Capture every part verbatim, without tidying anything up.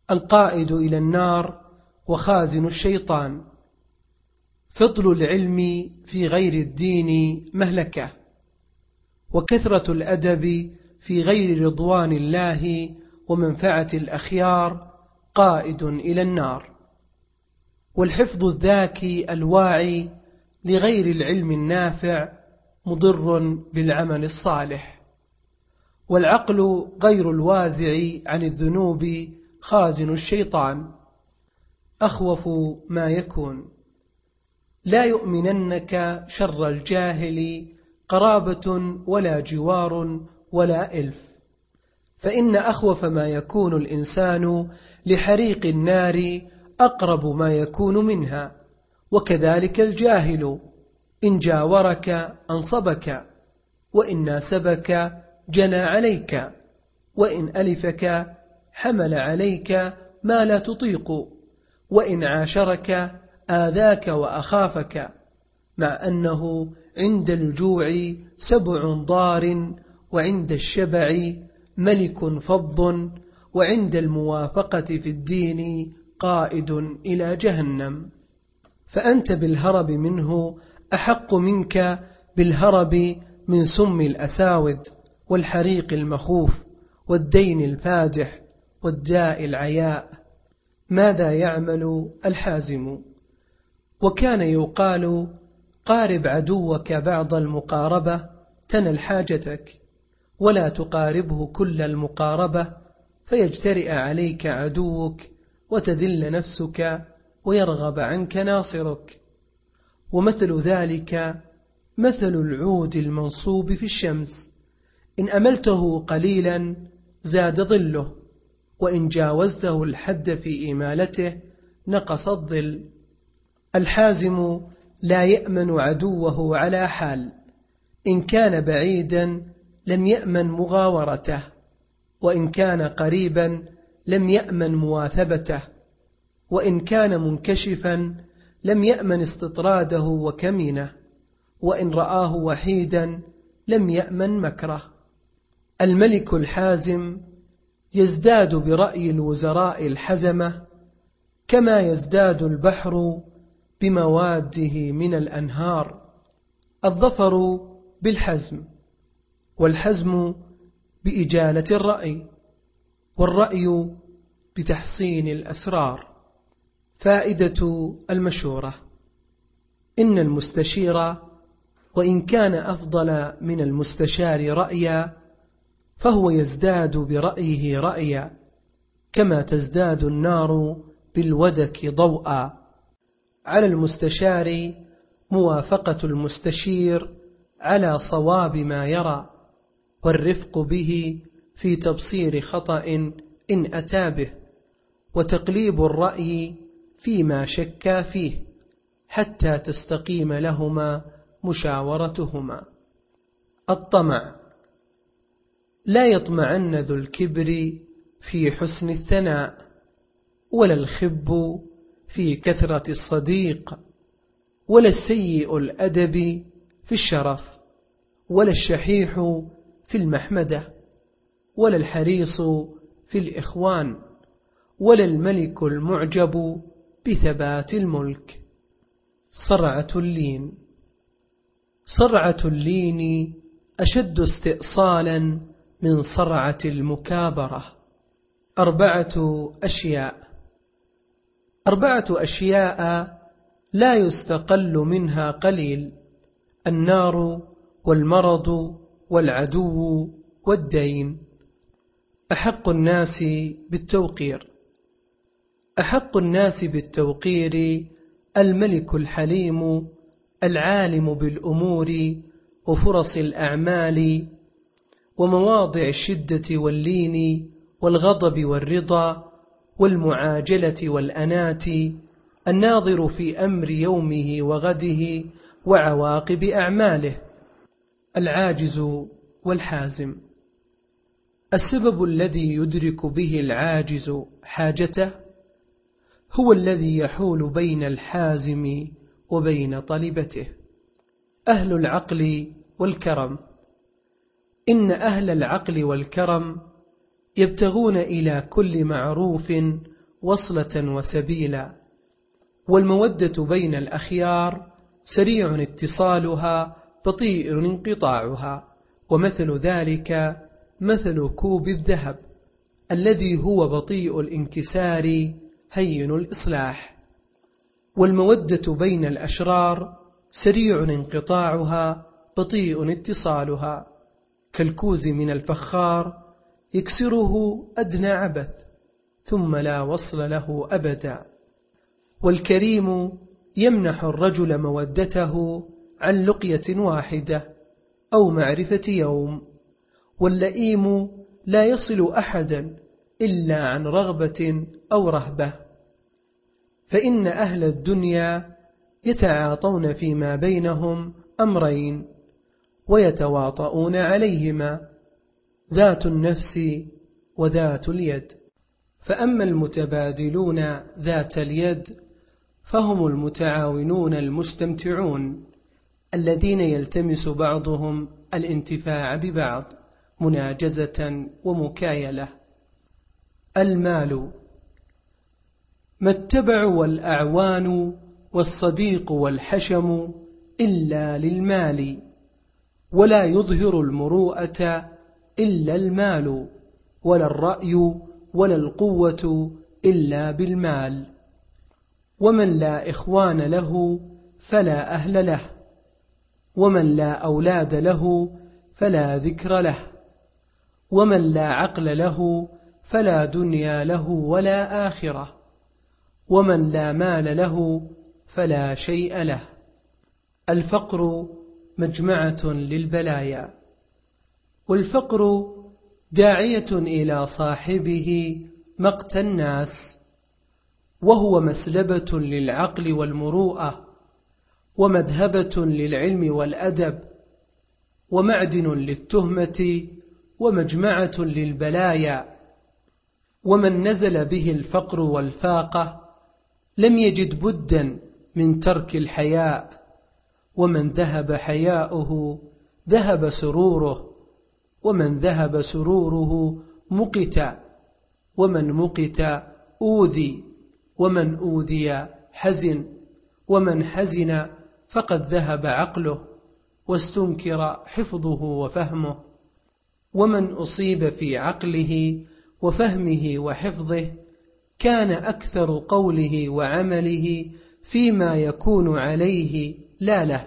القائد إلى النار وخازن الشيطان. فضل العلم في غير الدين مهلكة، وكثرة الأدب في غير رضوان الله ومنفعة الأخيار قائد إلى النار. والحفظ الذاكي الواعي لغير العلم النافع مضر بالعمل الصالح. والعقل غير الوازع عن الذنوب خازن الشيطان. أخوف ما يكون لا يؤمننك شر الجاهل قرابة ولا جوار ولا إلف، فإن أخوف ما يكون الإنسان لحريق النار أقرب ما يكون منها. وكذلك الجاهل إن جاورك أنصبك، وإن ناسبك جنى عليك، وإن ألفك حمل عليك ما لا تطيق، وإن عاشرك آذاك وأخافك، مع أنه عند الجوع سبع ضار، وعند الشبع ملك فظ، وعند الموافقة في الدين قائد إلى جهنم. فأنت بالهرب منه أحق منك بالهرب من سم الأساود والحريق المخوف والدين الفادح والداء العياء. ماذا يعمل الحازم؟ وكان يقال: قارب عدوك بعض المقاربة تنل حاجتك، ولا تقاربه كل المقاربة فيجترئ عليك عدوك وتذل نفسك ويرغب عنك ناصرك. ومثل ذلك مثل العود المنصوب في الشمس، إن أملته قليلا زاد ظله، وإن جاوزته الحد في إمالته نقص الظل. الحازم لا يأمن عدوه على حال، إن كان بعيدا لم يأمن مغاورته، وإن كان قريبا لم يأمن مواثبته، وإن كان منكشفا لم يأمن استطراده وكمينه، وإن رآه وحيدا لم يأمن مكره. الملك الحازم يزداد برأي الوزراء الحزمة، كما يزداد البحر بمواده من الأنهار. الظفر بالحزم، والحزم بإجالة الرأي، والرأي بتحصين الأسرار. فائدة المشورة: إن المستشير وإن كان أفضل من المستشار رأيا، فهو يزداد برأيه رأيا، كما تزداد النار بالودك ضوءا. على المستشار موافقة المستشير على صواب ما يرى، والرفق به في تبصير خطأ إن أتى به، وتقليب الرأي فيما شكا فيه، حتى تستقيم لهما مشاورتهما. الطمع: لا يطمعن ذو الكبر في حسن الثناء، ولا الخب في كثرة الصديق، ولا السيء الأدب في الشرف، ولا الشحيح في المحمدة، ولا الحريص في الإخوان، ولا الملك المعجب بثبات الملك. صرعة اللين: صرعة اللين أشد استئصالا من صرعة المكابرة. أربعة أشياء أربعة أشياء لا يستقل منها قليل: النار والمرض والعدو والدين. أحق الناس بالتوقير أحق الناس بالتوقير الملك الحليم العالم بالأمور وفرص الأعمال، ومواضع الشدة واللين والغضب والرضا والمعاجلة والأنات، الناظر في أمر يومه وغده وعواقب أعماله. العاجز والحازم: السبب الذي يدرك به العاجز حاجته هو الذي يحول بين الحازم وبين طلبته. أهل العقل والكرم: إن أهل العقل والكرم يبتغون إلى كل معروف وصلة وسبيلا. والمودة بين الأخيار سريع اتصالها بطيء انقطاعها، ومثل ذلك مثل كوب الذهب الذي هو بطيء الانكسار هين الإصلاح. والمودة بين الأشرار سريع انقطاعها بطيء اتصالها، كالكوز من الفخار يكسره أدنى عبث ثم لا وصل له أبدا. والكريم يمنح الرجل مودته عن لقية واحدة أو معرفة يوم، واللئيم لا يصل أحدا إلا عن رغبة أو رهبة. فإن أهل الدنيا يتعاطون فيما بينهم أمرين ويتواطؤون عليهما، ذات النفس وذات اليد. فأما المتبادلون ذات اليد فهم المتعاونون المستمتعون الذين يلتمس بعضهم الانتفاع ببعض مناجزة ومكايلة. المال ما التبع والأعوان والصديق والحشم إلا للمال، ولا يظهر المروءة إلا المال، ولا الرأي ولا القوة إلا بالمال. ومن لا إخوان له فلا أهل له، ومن لا أولاد له فلا ذكر له، ومن لا عقل له فلا دنيا له ولا آخرة، ومن لا مال له فلا شيء له. الفقر مجمعة للبلايا، والفقر داعية إلى صاحبه مقت الناس، وهو مسلبة للعقل والمروءة، ومذهبة للعلم والأدب، ومعدن للتهمة، ومجمعة للبلايا. ومن نزل به الفقر والفاقة لم يجد بدا من ترك الحياء، ومن ذهب حياؤه ذهب سروره، ومن ذهب سروره مقت، ومن مقت أوذي، ومن أوذي حزن، ومن حزن فقد ذهب عقله واستنكر حفظه وفهمه. ومن أصيب في عقله وفهمه وحفظه كان أكثر قوله وعمله فيما يكون عليه لا له.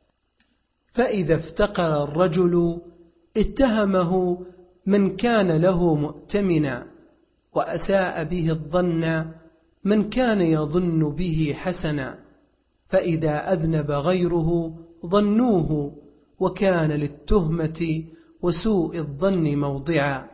فإذا افتقر الرجل اتهمه من كان له مؤتمنا، وأساء به الظن من كان يظن به حسنا. فإذا أذنب غيره ظنوه، وكان للتهمة وسوء الظن موضعا.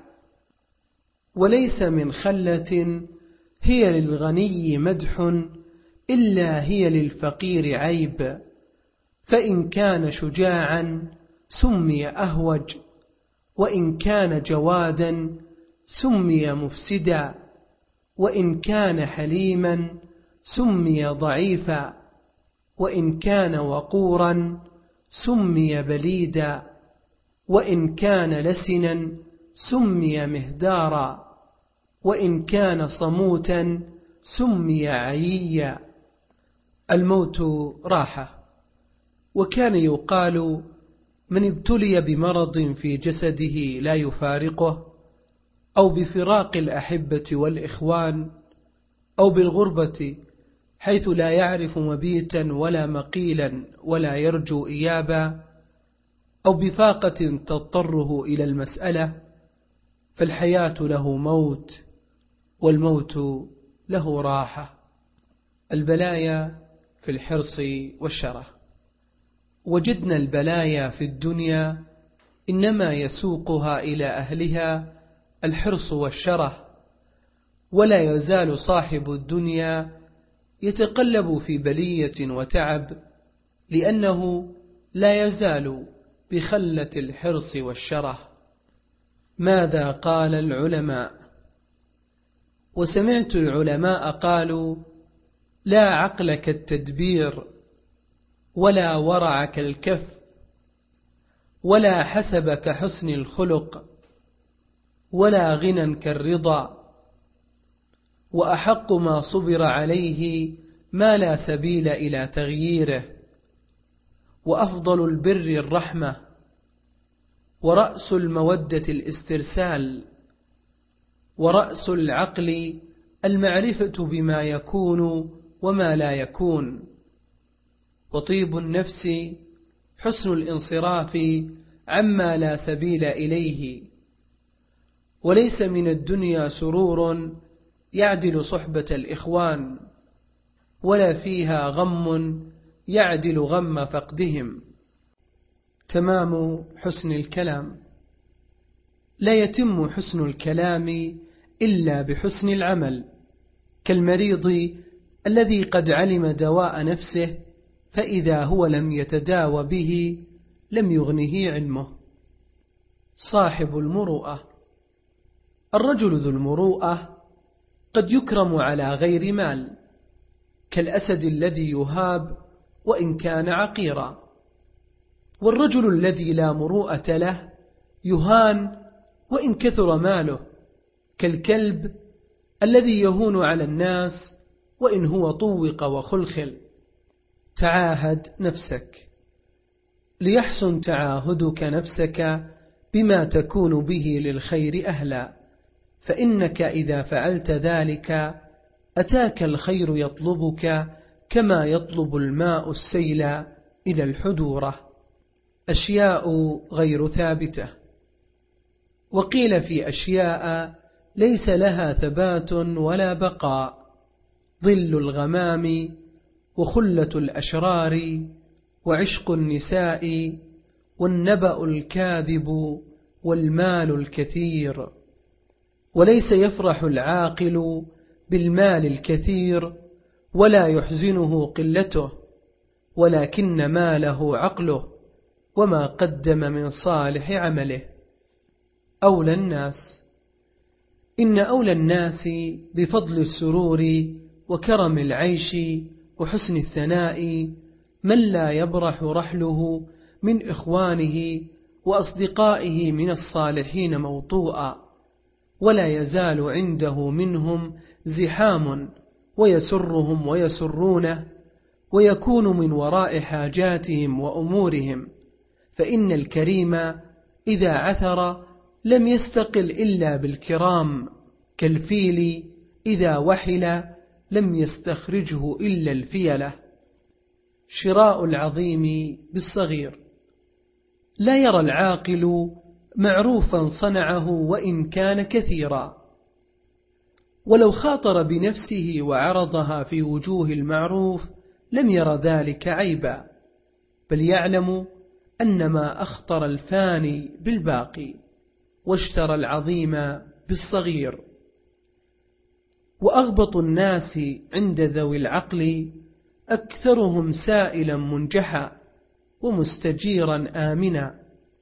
وليس من خلة هي للغني مدح إلا هي للفقير عيب، فإن كان شجاعا سمي أهوج، وإن كان جوادا سمي مفسدا، وإن كان حليما سمي ضعيفا، وإن كان وقورا سمي بليدا، وإن كان لسنا سمي مهدارا، وإن كان صموتا سمي عييا. الموت راحة. وكان يقال من ابتلي بمرض في جسده لا يفارقه، أو بفراق الأحبة والإخوان، أو بالغربة حيث لا يعرف مبيتا ولا مقيلا ولا يرجو إيابا، أو بفاقة تضطره إلى المسألة، فالحياة له موت والموت له راحة. البلايا في الحرص والشره. وجدنا البلايا في الدنيا إنما يسوقها إلى أهلها الحرص والشره، ولا يزال صاحب الدنيا يتقلب في بلية وتعب، لأنه لا يزال بخلة الحرص والشره. ماذا قال العلماء؟ وسمعت العلماء قالوا: لا عقل كالتدبير، ولا ورع كالكف، ولا حسب كحسن الخلق، ولا غنى كالرضا، وأحق ما صبر عليه ما لا سبيل إلى تغييره، وأفضل البر الرحمة، ورأس المودة الاسترسال، ورأس العقل المعرفة بما يكون وما لا يكون، وطيب النفس حسن الانصراف عما لا سبيل إليه. وليس من الدنيا سرور يعدل صحبة الإخوان، ولا فيها غم يعدل غم فقدهم. تمام حسن الكلام. لا يتم حسن الكلام إلا بحسن العمل، كالمريض الذي قد علم دواء نفسه، فإذا هو لم يتداوى به لم يغنه علمه. صاحب المروءة. الرجل ذو المروءة قد يكرم على غير مال، كالأسد الذي يهاب وإن كان عقيرا. والرجل الذي لا مروءة له يهان وإن كثر ماله، كالكلب الذي يهون على الناس وإن هو طوق وخلخل. تعاهد نفسك. ليحسن تعاهدك نفسك بما تكون به للخير أهلا، فإنك إذا فعلت ذلك أتاك الخير يطلبك كما يطلب الماء السيل إلى الحدورة. أشياء غير ثابتة. وقيل في أشياء ليس لها ثبات ولا بقاء: ظل الغمام، وخلة الأشرار، وعشق النساء، والنبأ الكاذب، والمال الكثير. وليس يفرح العاقل بالمال الكثير ولا يحزنه قلته، ولكن ماله عقله وما قدم من صالح عمله. أولى الناس. إن أولى الناس بفضل السرور وكرم العيش وحسن الثناء من لا يبرح رحله من إخوانه وأصدقائه من الصالحين موطوءا، ولا يزال عنده منهم زحام ويسرهم ويسرونه، ويكون من وراء حاجاتهم وأمورهم. فإن الكريم إذا عثر لم يستقل إلا بالكرام، كالفيل إذا وحل لم يستخرجه إلا الفيلة. شراء العظيم بالصغير. لا يرى العاقل معروفا صنعه وإن كان كثيرا، ولو خاطر بنفسه وعرضها في وجوه المعروف لم ير ذلك عيبا، بل يعلم أن ما أخطر الفاني بالباقي، واشترى العظيم بالصغير. وأغبط الناس عند ذوي العقل أكثرهم سائلا منجحا، ومستجيرا آمنا.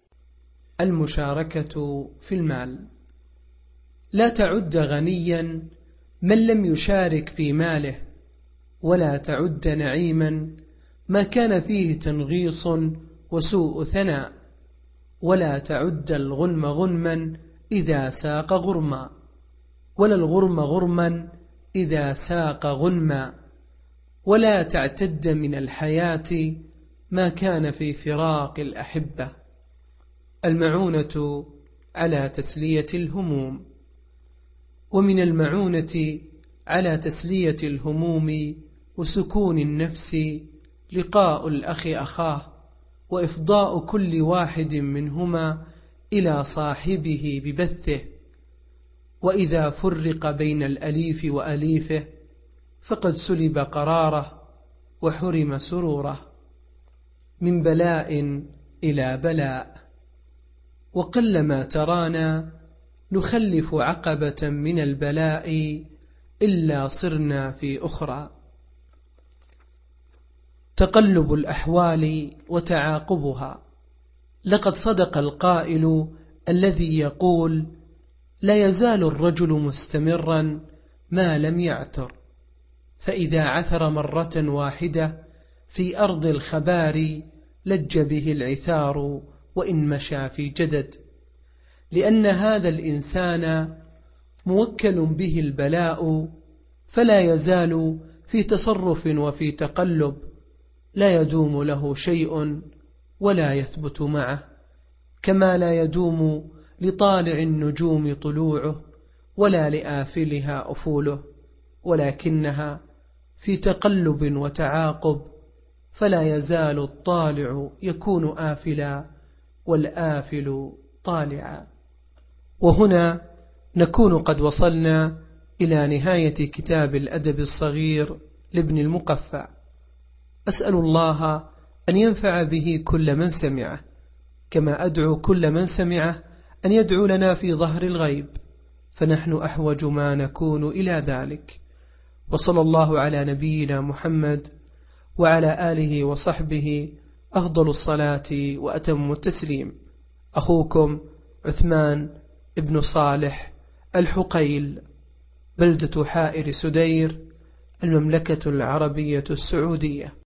المشاركة في المال. لا تعد غنيا من لم يشارك في ماله، ولا تعد نعيما ما كان فيه تنغيص وسوء ثناء، ولا تعد الغنم غنما إذا ساق غرما، ولا الغرم غرما إذا ساق غنما. ولا تعتد من الحياة ما كان في فراق الأحبة. المعونة على تسلية الهموم. ومن المعونة على تسلية الهموم وسكون النفس لقاء الأخ أخاه، وإفضاء كل واحد منهما إلى صاحبه ببثه. وإذا فرق بين الأليف وأليفه فقد سلب قراره وحرم سروره. من بلاء إلى بلاء. وقلما ترانا نخلف عقبة من البلاء إلا صرنا في أخرى. تقلب الأحوال وتعاقبها. لقد صدق القائل الذي يقول: لا يزال الرجل مستمرا ما لم يعثر، فإذا عثر مرة واحدة في أرض الخبار لج به العثار وإن مشى في جدد، لأن هذا الإنسان موكل به البلاء فلا يزال في تصرف وفي تقلب، لا يدوم له شيء ولا يثبت معه، كما لا يدوم لطالع النجوم طلوعه ولا لآفلها أفوله، ولكنها في تقلب وتعاقب، فلا يزال الطالع يكون آفلا والآفل طالعا. وهنا نكون قد وصلنا إلى نهاية كتاب الأدب الصغير لابن المقفع. أسأل الله أن ينفع به كل من سمعه، كما أدعو كل من سمعه أن يدعو لنا في ظهر الغيب، فنحن أحوج ما نكون إلى ذلك. وصلى الله على نبينا محمد وعلى آله وصحبه أفضل الصلاة وأتم التسليم. أخوكم عثمان ابن صالح الحقيل، بلدة حائر سدير، المملكة العربية السعودية.